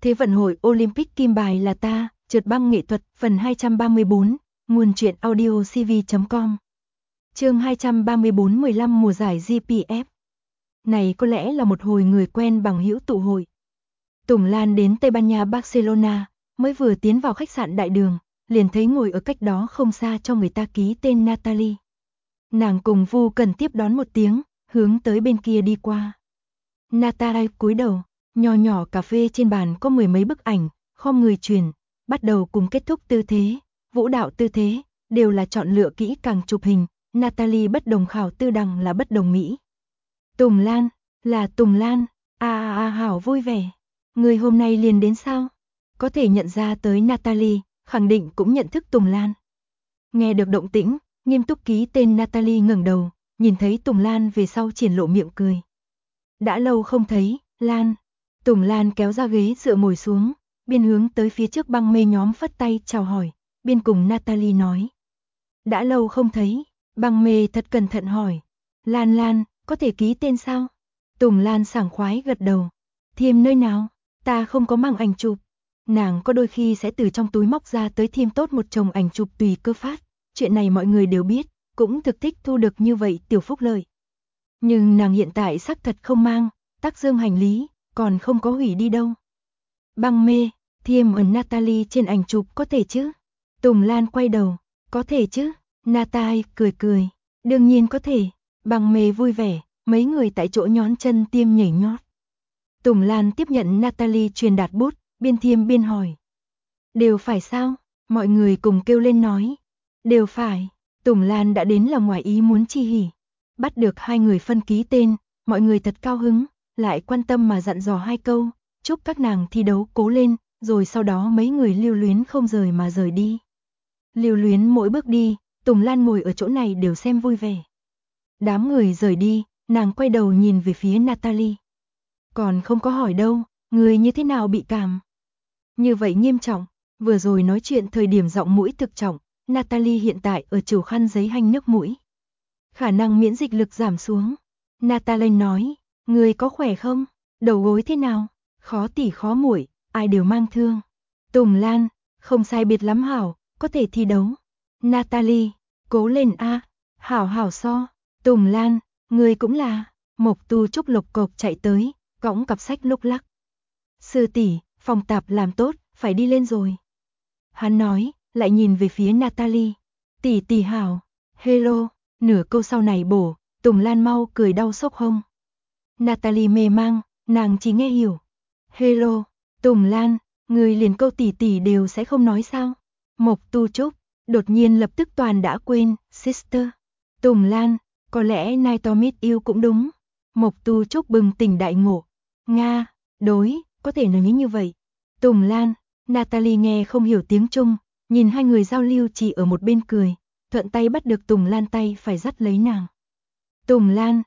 Thế vận hội Olympic kim bài là ta, trượt băng nghệ thuật, phần 234, nguồn truyện audio cv.com. Chương 234 15 mùa giải GPF. Này có lẽ là một hồi người quen bằng hữu tụ hội. Tùng Lan đến Tây Ban Nha Barcelona, mới vừa tiến vào khách sạn Đại Đường, liền thấy ngồi ở cách đó không xa cho người ta ký tên Natalie. Nàng cùng Vu Cần tiếp đón một tiếng, hướng tới bên kia đi qua. Natalie cúi đầu, nho nhỏ cà phê trên bàn có mười mấy bức ảnh, khom người truyền, bắt đầu cùng kết thúc tư thế, vũ đạo tư thế, đều là chọn lựa kỹ càng chụp hình, Natalie bất đồng khảo tư đằng là bất đồng Mỹ. Tùng Lan, là Tùng Lan, hảo vui vẻ, người hôm nay liền đến sao? Có thể nhận ra tới Natalie, khẳng định cũng nhận thức Tùng Lan. Nghe được động tĩnh, nghiêm túc ký tên Natalie ngẩng đầu, nhìn thấy Tùng Lan về sau triển lộ miệng cười. Đã lâu không thấy, Lan. Tùng Lan kéo ra ghế dựa ngồi xuống, biên hướng tới phía trước băng mê nhóm phất tay chào hỏi, biên cùng Natalie nói. Đã lâu không thấy, băng mê thật cẩn thận hỏi. Lan, có thể ký tên sao? Tùng Lan sảng khoái gật đầu. Thiêm nơi nào? Ta không có mang ảnh chụp. Nàng có đôi khi sẽ từ trong túi móc ra tới Thiêm tốt một chồng ảnh chụp tùy cơ phát. Chuyện này mọi người đều biết, cũng thực thích thu được như vậy tiểu phúc lợi. Nhưng nàng hiện tại xác thật không mang, tắc dương hành lý, còn không có hủy đi đâu. Băng mê, Thiêm ẩn Natalie trên ảnh chụp có thể chứ? Tùng Lan quay đầu, có thể chứ? Natalie cười, đương nhiên có thể. Băng mê vui vẻ, mấy người tại chỗ nhón chân Tiêm nhảy nhót. Tùng Lan tiếp nhận Natalie truyền đạt bút, biên Thiêm biên hỏi. Đều phải sao? Mọi người cùng kêu lên nói. Đều phải. Tùng Lan đã đến là ngoài ý muốn chi hỉ. Bắt được hai người phân ký tên, mọi người thật cao hứng, lại quan tâm mà dặn dò hai câu, chúc các nàng thi đấu cố lên, rồi sau đó mấy người lưu luyến không rời mà rời đi. Lưu luyến mỗi bước đi, Tùng Lan ngồi ở chỗ này đều xem vui vẻ. Đám người rời đi, nàng quay đầu nhìn về phía Natalie. Còn không có hỏi đâu, người như thế nào bị cảm? Như vậy nghiêm trọng, vừa rồi nói chuyện thời điểm giọng mũi thực trọng, Natalie hiện tại ở chiều khăn giấy hanh nước mũi. Khả năng miễn dịch lực giảm xuống. Natalie nói, người có khỏe không? Đầu gối thế nào? Khó tỉ khó muội, ai đều mang thương. Tùng Lan, không sai biệt lắm hảo, có thể thi đấu. Natalie, cố lên a, hảo so. Tùng Lan, người cũng là. Mộc Tu Trúc lộc cộc chạy tới, cõng cặp sách lúc lắc. Sư tỷ, phòng tạp làm tốt, phải đi lên rồi. Hắn nói, lại nhìn về phía Natalie. Tỷ hảo, hello. Nửa câu sau này bổ, Tùng Lan mau cười đau sốc hông. Natalie mê mang, nàng chỉ nghe hiểu. Hello, Tùng Lan, người liền câu tỷ đều sẽ không nói sao? Mộc Tu Trúc, đột nhiên lập tức toàn đã quên, sister. Tùng Lan, có lẽ Night to Meet You cũng đúng. Mộc Tu Trúc bừng tỉnh đại ngộ. Nga, đối, có thể nói như vậy. Tùng Lan, Natalie nghe không hiểu tiếng Trung, nhìn hai người giao lưu chỉ ở một bên cười. Thuận tay bắt được Tùng Lan tay phải dắt lấy nàng. Tùng Lan,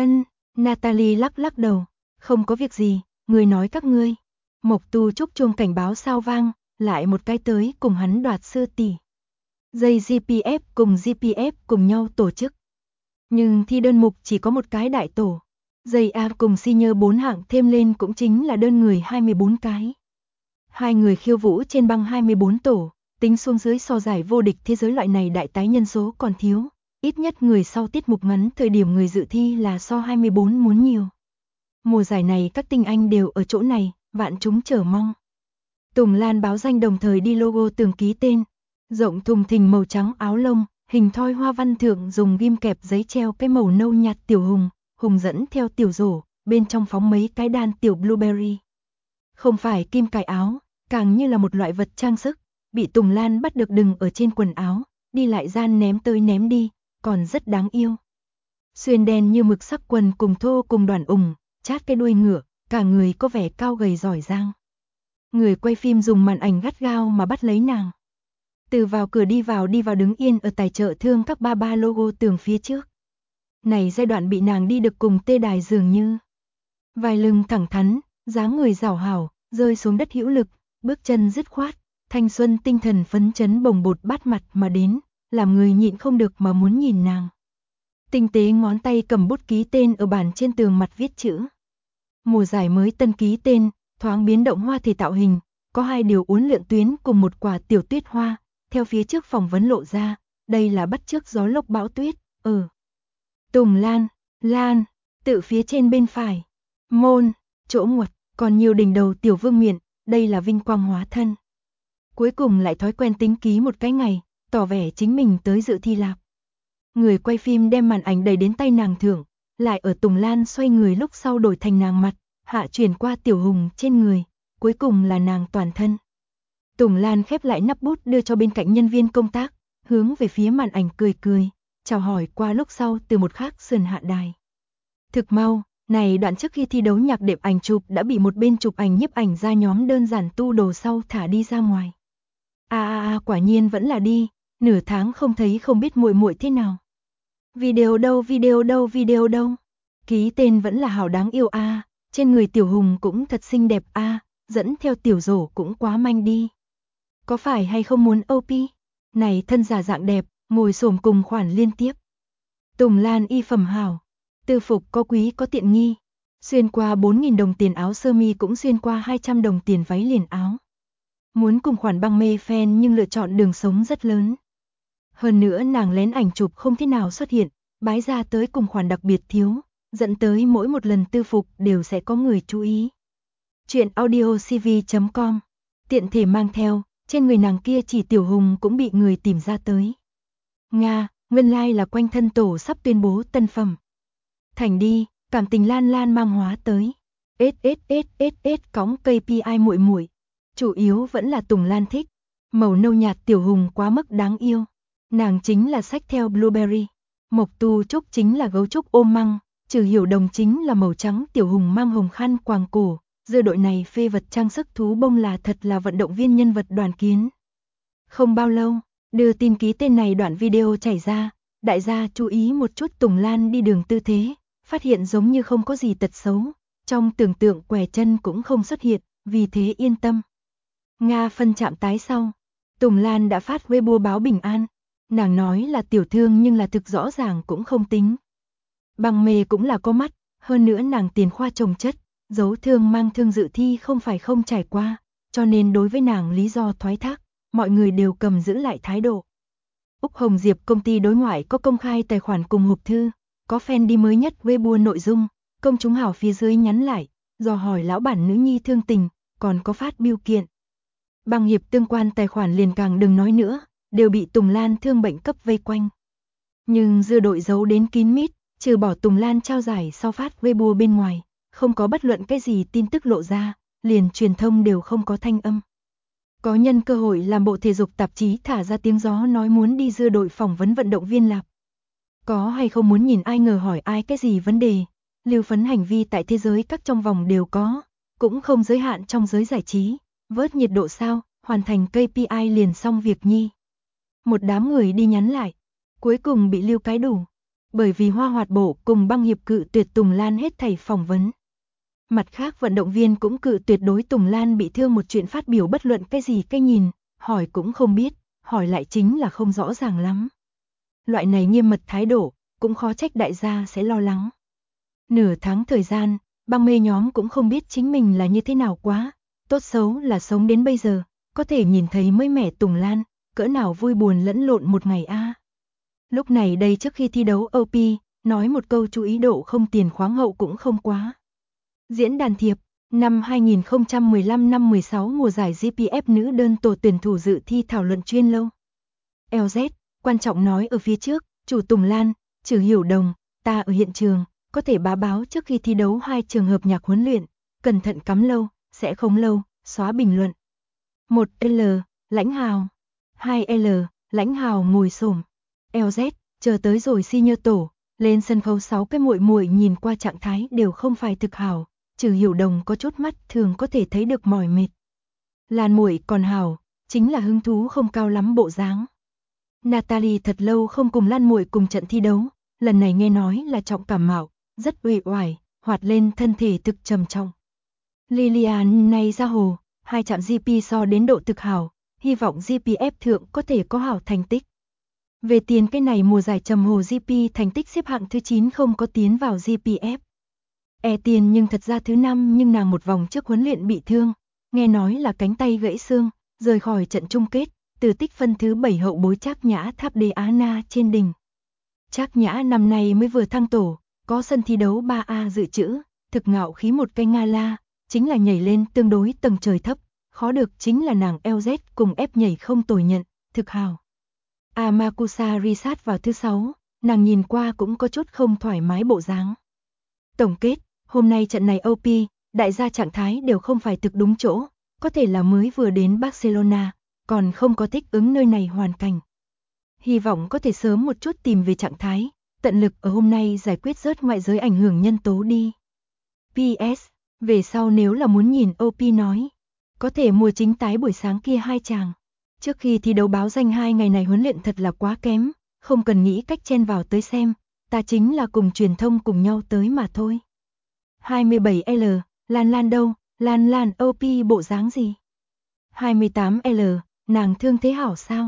Natalie lắc đầu, không có việc gì, người nói các ngươi. Mộc Tu Trúc chuông cảnh báo sao vang, lại một cái tới cùng hắn đoạt sư tỷ. Dây GPF cùng nhau tổ chức. Nhưng thi đơn mục chỉ có một cái đại tổ. Dây A cùng senior 4 hạng thêm lên cũng chính là đơn người 24 cái. Hai người khiêu vũ trên băng 24 tổ. Tính xuống dưới so giải vô địch thế giới loại này đại tái nhân số còn thiếu, ít nhất người sau tiết mục ngắn thời điểm người dự thi là so 24 muốn nhiều. Mùa giải này các tinh anh đều ở chỗ này, vạn chúng chờ mong. Tùng Lan báo danh đồng thời đi logo tường ký tên, rộng thùng thình màu trắng áo lông, hình thoi hoa văn thượng dùng ghim kẹp giấy treo cái màu nâu nhạt tiểu hùng dẫn theo tiểu rổ, bên trong phóng mấy cái đan tiểu blueberry. Không phải kim cài áo, càng như là một loại vật trang sức. Bị Tùng Lan bắt được đừng ở trên quần áo, đi lại gian ném tới ném đi, còn rất đáng yêu. Xuyên đen như mực sắc quần cùng thô cùng đoàn chát cái đuôi ngựa, cả người có vẻ cao gầy giỏi giang. Người quay phim dùng màn ảnh gắt gao mà bắt lấy nàng. Từ vào cửa đi vào đứng yên ở tài trợ thương các ba logo tường phía trước. Này giai đoạn bị nàng đi được cùng tê đài dường như. Vai lưng thẳng thắn, dáng người rảo hảo, rơi xuống đất hữu lực, bước chân dứt khoát. Thanh xuân tinh thần phấn chấn bồng bột bắt mặt mà đến, làm người nhịn không được mà muốn nhìn nàng. Tinh tế ngón tay cầm bút ký tên ở bàn trên tường mặt viết chữ. Mùa giải mới tân ký tên, thoáng biến động hoa thể tạo hình, có 2 điều uốn lượn tuyến cùng một quả tiểu tuyết hoa, theo phía trước phỏng vấn lộ ra, đây là bắt chước gió lốc bão tuyết, Tùng Lan, Lan, tự phía trên bên phải, môn, chỗ ngoặt, còn nhiều đỉnh đầu tiểu vương miện, đây là vinh quang hóa thân. Cuối cùng lại thói quen tính ký một cái ngày, tỏ vẻ chính mình tới dự thi lạp. Người quay phim đem màn ảnh đẩy đến tay nàng thưởng, lại ở Tùng Lan xoay người lúc sau đổi thành nàng mặt, hạ chuyển qua Tiểu Hùng trên người, cuối cùng là nàng toàn thân. Tùng Lan khép lại nắp bút đưa cho bên cạnh nhân viên công tác, hướng về phía màn ảnh cười cười, chào hỏi qua lúc sau từ một khác sườn hạ đài. Thực mau, này đoạn trước khi thi đấu nhạc đệm ảnh chụp đã bị một bên chụp ảnh nhiếp ảnh ra nhóm đơn giản tu đồ sau thả đi ra ngoài. Quả nhiên vẫn là đi, nửa tháng không thấy không biết muội muội thế nào. Video đâu, ký tên vẫn là hảo đáng yêu trên người Tiểu Hùng cũng thật xinh đẹp dẫn theo Tiểu Rổ cũng quá manh đi. Có phải hay không muốn OP? Này thân giả dạng đẹp, ngồi xổm cùng khoản liên tiếp. Tùng Lan y phẩm hảo, tư phục có quý có tiện nghi, xuyên qua 4.000 đồng tiền áo sơ mi cũng xuyên qua 200 đồng tiền váy liền áo. Muốn cùng khoản băng mê fan nhưng lựa chọn đường sống rất lớn. Hơn nữa nàng lén ảnh chụp không thế nào xuất hiện, bái ra tới cùng khoản đặc biệt thiếu, dẫn tới mỗi một lần tư phục đều sẽ có người chú ý. Chuyện audiocv.com, tiện thể mang theo, trên người nàng kia chỉ Tiểu Hùng cũng bị người tìm ra tới. Nga, nguyên lai là quanh thân tổ sắp tuyên bố tân phẩm. Thành đi, cảm tình lan lan mang hóa tới. Cóng KPI muội muội. Chủ yếu vẫn là Tùng Lan thích. Màu nâu nhạt Tiểu Hùng quá mức đáng yêu. Nàng chính là sách theo Blueberry. Mộc Tu Trúc chính là gấu trúc ôm măng. Trừ Hiểu Đồng chính là màu trắng Tiểu Hùng mang hồng khăn quàng cổ. Dưa đội này phê vật trang sức thú bông là thật là vận động viên nhân vật Đoàn Kiến. Không bao lâu, đưa tin ký tên này đoạn video chảy ra. Đại gia chú ý một chút Tùng Lan đi đường tư thế. Phát hiện giống như không có gì tật xấu. Trong tưởng tượng quẻ chân cũng không xuất hiện, vì thế yên tâm. Nga phân chạm tái sau, Tùng Lan đã phát Weibo báo bình an. Nàng nói là tiểu thương nhưng là thực rõ ràng cũng không tính. Bằng mê cũng là có mắt, hơn nữa nàng tiền khoa trồng chất, giấu thương mang thương dự thi không phải không trải qua, cho nên đối với nàng lý do thoái thác, mọi người đều cầm giữ lại thái độ. Úc Hồng Diệp công ty đối ngoại có công khai tài khoản cùng hộp thư, có fan đi mới nhất Weibo nội dung, công chúng hảo phía dưới nhắn lại, dò hỏi lão bản nữ nhi thương tình, còn có phát bưu kiện. Bằng hiệp tương quan tài khoản liền càng đừng nói nữa, đều bị Tùng Lan thương bệnh cấp vây quanh. Nhưng dưa đội giấu đến kín mít, trừ bỏ Tùng Lan trao giải sau phát Weibo bên ngoài, không có bất luận cái gì tin tức lộ ra, liền truyền thông đều không có thanh âm. Có nhân cơ hội làm bộ thể dục tạp chí thả ra tiếng gió nói muốn đi dưa đội phỏng vấn vận động viên lạp. Có hay không muốn nhìn ai ngờ hỏi ai cái gì vấn đề, lưu phấn hành vi tại thế giới các trong vòng đều có, cũng không giới hạn trong giới giải trí, vớt nhiệt độ sao, hoàn thành KPI liền xong việc nhi. Một đám người đi nhắn lại, cuối cùng bị lưu cái đủ, bởi vì Hoa Hoạt Bộ cùng băng hiệp cự tuyệt Tùng Lan hết thảy phỏng vấn. Mặt khác vận động viên cũng cự tuyệt đối Tùng Lan bị thương một chuyện phát biểu bất luận cái gì cái nhìn, hỏi cũng không biết, hỏi lại chính là không rõ ràng lắm. Loại này nghiêm mật thái độ, cũng khó trách đại gia sẽ lo lắng. Nửa tháng thời gian, băng mê nhóm cũng không biết chính mình là như thế nào quá, tốt xấu là sống đến bây giờ, có thể nhìn thấy mới mẻ Tùng Lan, cỡ nào vui buồn lẫn lộn một ngày Lúc này đây trước khi thi đấu OP, nói một câu chú ý độ không tiền khoáng hậu cũng không quá. Diễn đàn thiệp, năm 2015 năm 16 mùa giải GPF nữ đơn tổ tuyển thủ dự thi thảo luận chuyên lâu. LZ, quan trọng nói ở phía trước, chủ Tùng Lan, Trừ Hiểu Đồng, ta ở hiện trường, có thể bá báo trước khi thi đấu 2 trường hợp nhạc huấn luyện, cẩn thận cắm lâu, sẽ không lâu, xóa bình luận. 1L, Lãnh Hào. 2L, Lãnh Hào ngồi xổm. LZ, chờ tới rồi senior tổ, lên sân khấu 6 cái muội muội nhìn qua trạng thái đều không phải thực hảo, Trừ Hiểu Đồng có chút mắt thường có thể thấy được mỏi mệt. Lan muội còn hảo, chính là hứng thú không cao lắm bộ dáng. Natalie thật lâu không cùng Lan muội cùng trận thi đấu, lần này nghe nói là trọng cảm mạo, rất uể oải, hoạt lên thân thể thực trầm trọng. Lilian này ra hồ, 2 chạm GP so đến độ thực hảo, hy vọng GPF thượng có thể có hảo thành tích. Về tiền cái này mùa giải trầm hồ GP thành tích xếp hạng thứ 9 không có tiến vào GPF. Tiền nhưng thật ra thứ 5 nhưng nàng một vòng trước huấn luyện bị thương, nghe nói là cánh tay gãy xương, rời khỏi trận chung kết, từ tích phân thứ 7 hậu bối Trác Nhã tháp đế Á Na trên đỉnh. Trác Nhã năm nay mới vừa thăng tổ, có sân thi đấu 3A dự trữ, thực ngạo khí một cây Nga la, chính là nhảy lên tương đối tầng trời thấp, khó được chính là nàng LZ cùng ép nhảy không tồi nhận, thực hào. Amakusa reset vào thứ 6, nàng nhìn qua cũng có chút không thoải mái bộ dáng. Tổng kết, hôm nay trận này OP, đại gia trạng thái đều không phải thực đúng chỗ, có thể là mới vừa đến Barcelona, còn không có thích ứng nơi này hoàn cảnh. Hy vọng có thể sớm một chút tìm về trạng thái, tận lực ở hôm nay giải quyết rớt ngoại giới ảnh hưởng nhân tố đi. PS, về sau nếu là muốn nhìn OP nói, có thể mua chính tái buổi sáng kia 2 chàng. Trước khi thi đấu báo danh 2 ngày này huấn luyện thật là quá kém, không cần nghĩ cách chen vào tới xem, ta chính là cùng truyền thông cùng nhau tới mà thôi. 27L, Lan Lan đâu, Lan Lan OP bộ dáng gì? 28L, nàng thương thế hảo sao?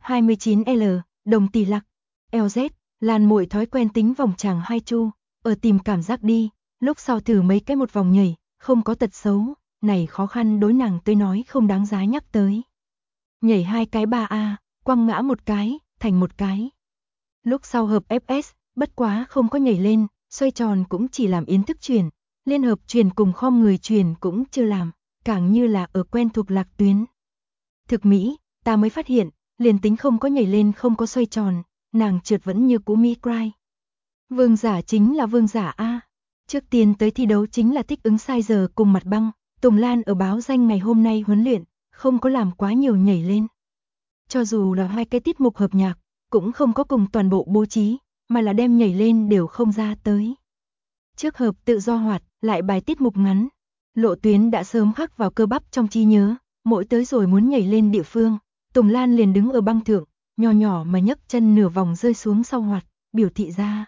29L, đồng tỷ lặc. LZ, Lan muội thói quen tính vòng tràng 2 chu, ở tìm cảm giác đi, lúc sau thử mấy cái một vòng nhảy, không có tật xấu, này khó khăn đối nàng tới nói không đáng giá nhắc tới. Nhảy 2 cái 3A, quăng ngã một cái, thành một cái. Lúc sau hợp FS, bất quá không có nhảy lên, xoay tròn cũng chỉ làm yến thức chuyển, liên hợp chuyển cùng khom người chuyển cũng chưa làm, càng như là ở quen thuộc lạc tuyến. Thực mỹ, ta mới phát hiện, liền tính không có nhảy lên không có xoay tròn, nàng trượt vẫn như cũ mi cry. Vương giả chính là vương giả A. Trước tiên tới thi đấu chính là thích ứng sai giờ cùng mặt băng, Tùng Lan ở báo danh ngày hôm nay huấn luyện, không có làm quá nhiều nhảy lên. Cho dù là 2 cái tiết mục hợp nhạc, cũng không có cùng toàn bộ bố trí, mà là đem nhảy lên đều không ra tới. Trước hợp tự do hoạt, lại bài tiết mục ngắn, lộ tuyến đã sớm khắc vào cơ bắp trong trí nhớ, mỗi tới rồi muốn nhảy lên địa phương, Tùng Lan liền đứng ở băng thượng, nhỏ nhỏ mà nhấc chân nửa vòng rơi xuống sau hoạt, biểu thị ra.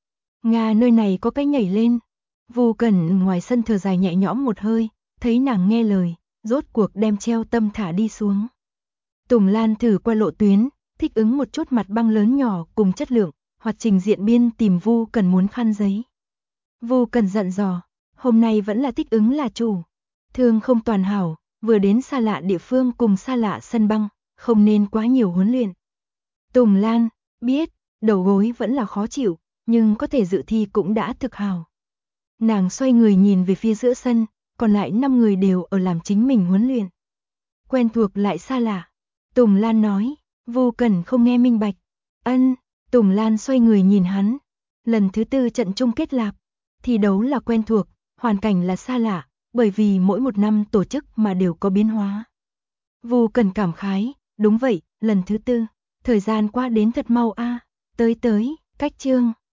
Nga nơi này có cái nhảy lên. Vu Cẩn ngoài sân thở dài nhẹ nhõm một hơi, thấy nàng nghe lời, rốt cuộc đem treo tâm thả đi xuống. Tùng Lan thử qua lộ tuyến, thích ứng một chút mặt băng lớn nhỏ cùng chất lượng, hoặc trình diện biên tìm Vu Cẩn muốn khăn giấy. Vu Cẩn dặn dò, hôm nay vẫn là thích ứng là chủ. Thương không toàn hảo, vừa đến xa lạ địa phương cùng xa lạ sân băng, không nên quá nhiều huấn luyện. Tùng Lan, biết, đầu gối vẫn là khó chịu, nhưng có thể dự thi cũng đã thực hào. Nàng xoay người nhìn về phía giữa sân, còn lại 5 người đều ở làm chính mình huấn luyện. Quen thuộc lại xa lạ. Tùng Lan nói, Vu Cẩn không nghe minh bạch. Ân, Tùng Lan xoay người nhìn hắn. Lần thứ 4 trận chung kết lạp, thi đấu là quen thuộc, hoàn cảnh là xa lạ, bởi vì mỗi một năm tổ chức mà đều có biến hóa. Vu Cẩn cảm khái, đúng vậy, lần thứ 4, thời gian qua đến thật mau a. Tới, cách chương.